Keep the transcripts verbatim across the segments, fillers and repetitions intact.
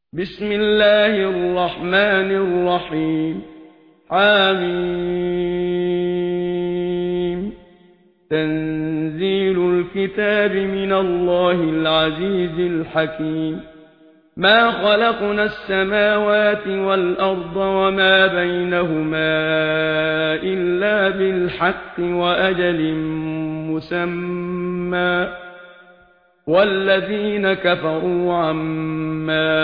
بسم الله الرحمن الرحيم. حميم. تنزيل الكتاب من الله العزيز الحكيم. ما خلقنا السماوات والأرض وما بينهما إلا بالحق وأجل مسمى، والذين كفروا عما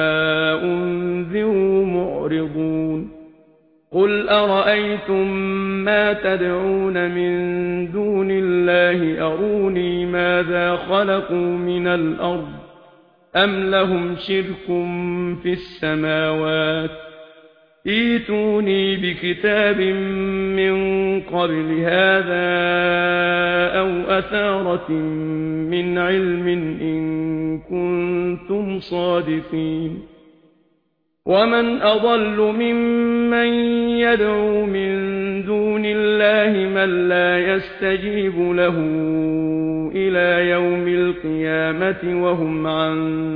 أنذروا معرضون. قل أرأيتم ما تدعون من دون الله أروني ماذا خلقوا من الأرض أم لهم شرك في السماوات، ائتوني بكتاب من قبل هذا أو أثارة من علم إن كنتم صادقين. ومن أضل ممن يدعو من دون الله من لا يستجيب له إلى يوم القيامة وهم عن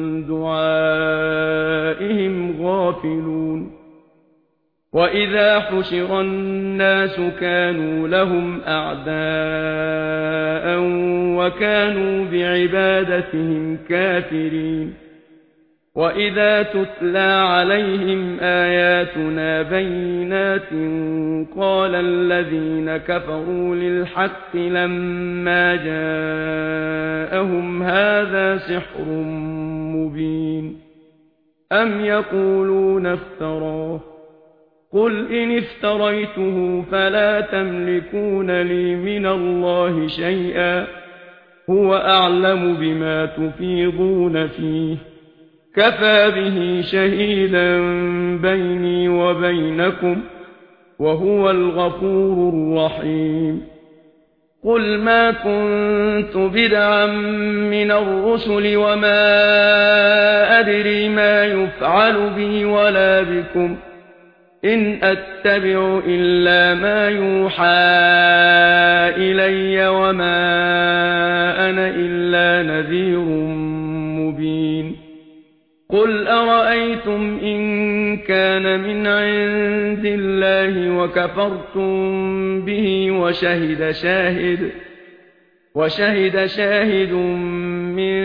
دعائهم غافلون. وإذا حشر الناس كانوا لهم أعداء وكانوا بعبادتهم كافرين. وإذا تتلى عليهم آياتنا بينات قال الذين كفروا للحق لما جاءهم هذا سحر مبين أم يقولون افتراه، قل إن افتريته فلا تملكون لي من الله شيئا، هو أعلم بما تفيضون فيه، كفى به شهيدا بيني وبينكم وهو الغفور الرحيم. قل ما كنت بدعا من الرسل وما أدري ما يفعل بي ولا بكم، إن أتبع إلا ما يوحى إلي وما أنا إلا نذير مبين. قل أرأيتم إن كان من عند الله وكفرتم به وشهد شاهد وشهد شاهد من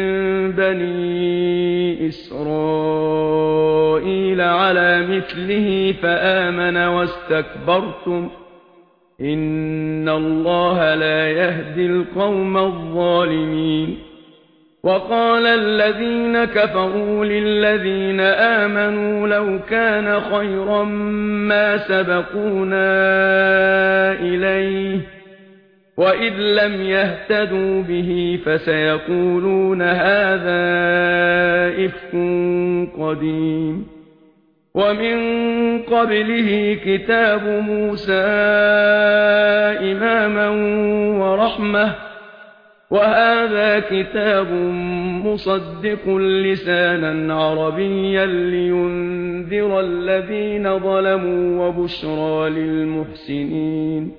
بني إسرائيل على مثله فآمن واستكبرتم، إن الله لا يهدي القوم الظالمين. وقال الذين كفروا للذين آمنوا لو كان خيرا ما سبقونا إليه، وإذ لم يهتدوا به فسيقولون هذا إفك قديم. ومن قبله كتاب موسى إماما ورحمة، وهذا كتاب مصدق لسانا عربيا لينذر الذين ظلموا وبشرى للمحسنين.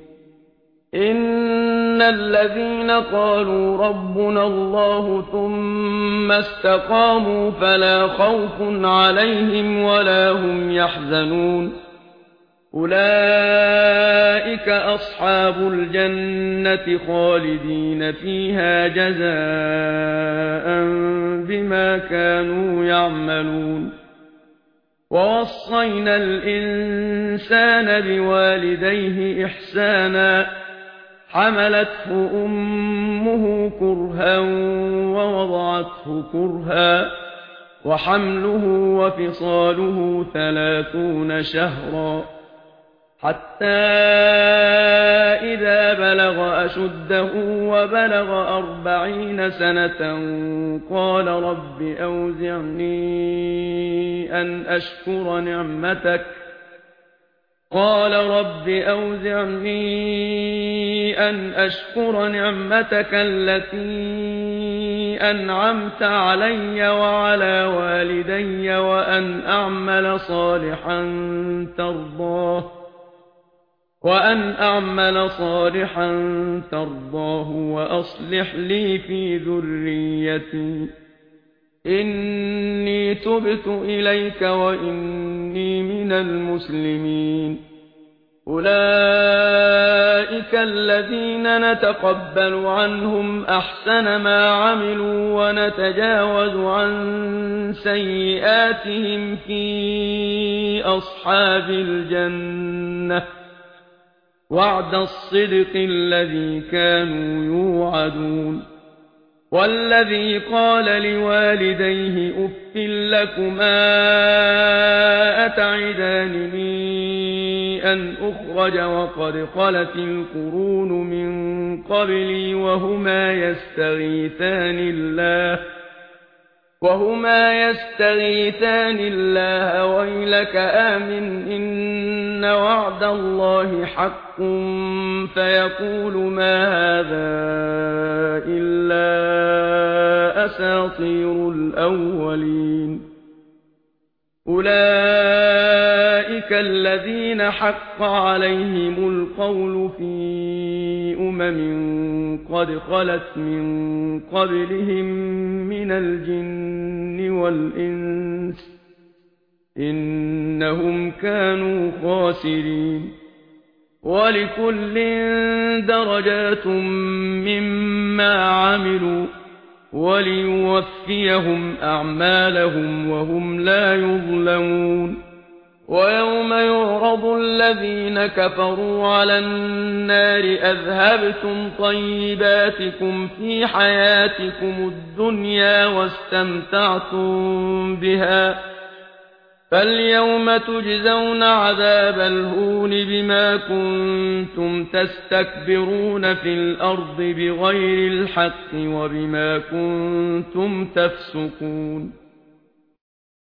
إن الذين قالوا ربنا الله ثم استقاموا فلا خوف عليهم ولا هم يحزنون، أولئك أصحاب الجنة خالدين فيها جزاء بما كانوا يعملون. ووصينا الإنسان بوالديه إحسانا، حملته أمه كرها ووضعته كرها، وحمله وفصاله ثلاثون شهرا، حتى إذا بلغ أشده وبلغ أربعين سنة قال رب أوزعني أن أشكر نعمتك قال رب أوزعني أن أشكر نعمتك التي أنعمت علي وعلى والدي وأن أعمل صالحا ترضاه وأن أعمل صالحا ترضاه وأصلح لي في ذريتي إني تبت إليك وإني من المسلمين. أولئك الذين نتقبل عنهم أحسن ما عملوا ونتجاوز عن سيئاتهم في أصحاب الجنة وعد الصدق الذي كانوا يوعدون. والذي قال لوالديه أف لكما أتعدانني أن أخرج وقد خلت القرون من قبلي وهما يستغيثان الله وهما يستغيثان الله ويلك آمن إن وعد الله حق فيقول ما هذا إلا أساطير الأولين. أولئك الذين حق عليهم القول في أمم قد خلت من قبلهم من الجن والإنس إنهم كانوا خاسرين. ولكل درجات مما عملوا وليوفيهم أعمالهم وهم لا يظلمون. ويوم يعرض الذين كفروا على النار أذهبتم طيباتكم في حياتكم الدنيا واستمتعتم بها فاليوم تجزون عذاب الهون بما كنتم تستكبرون في الأرض بغير الحق وبما كنتم تفسقون.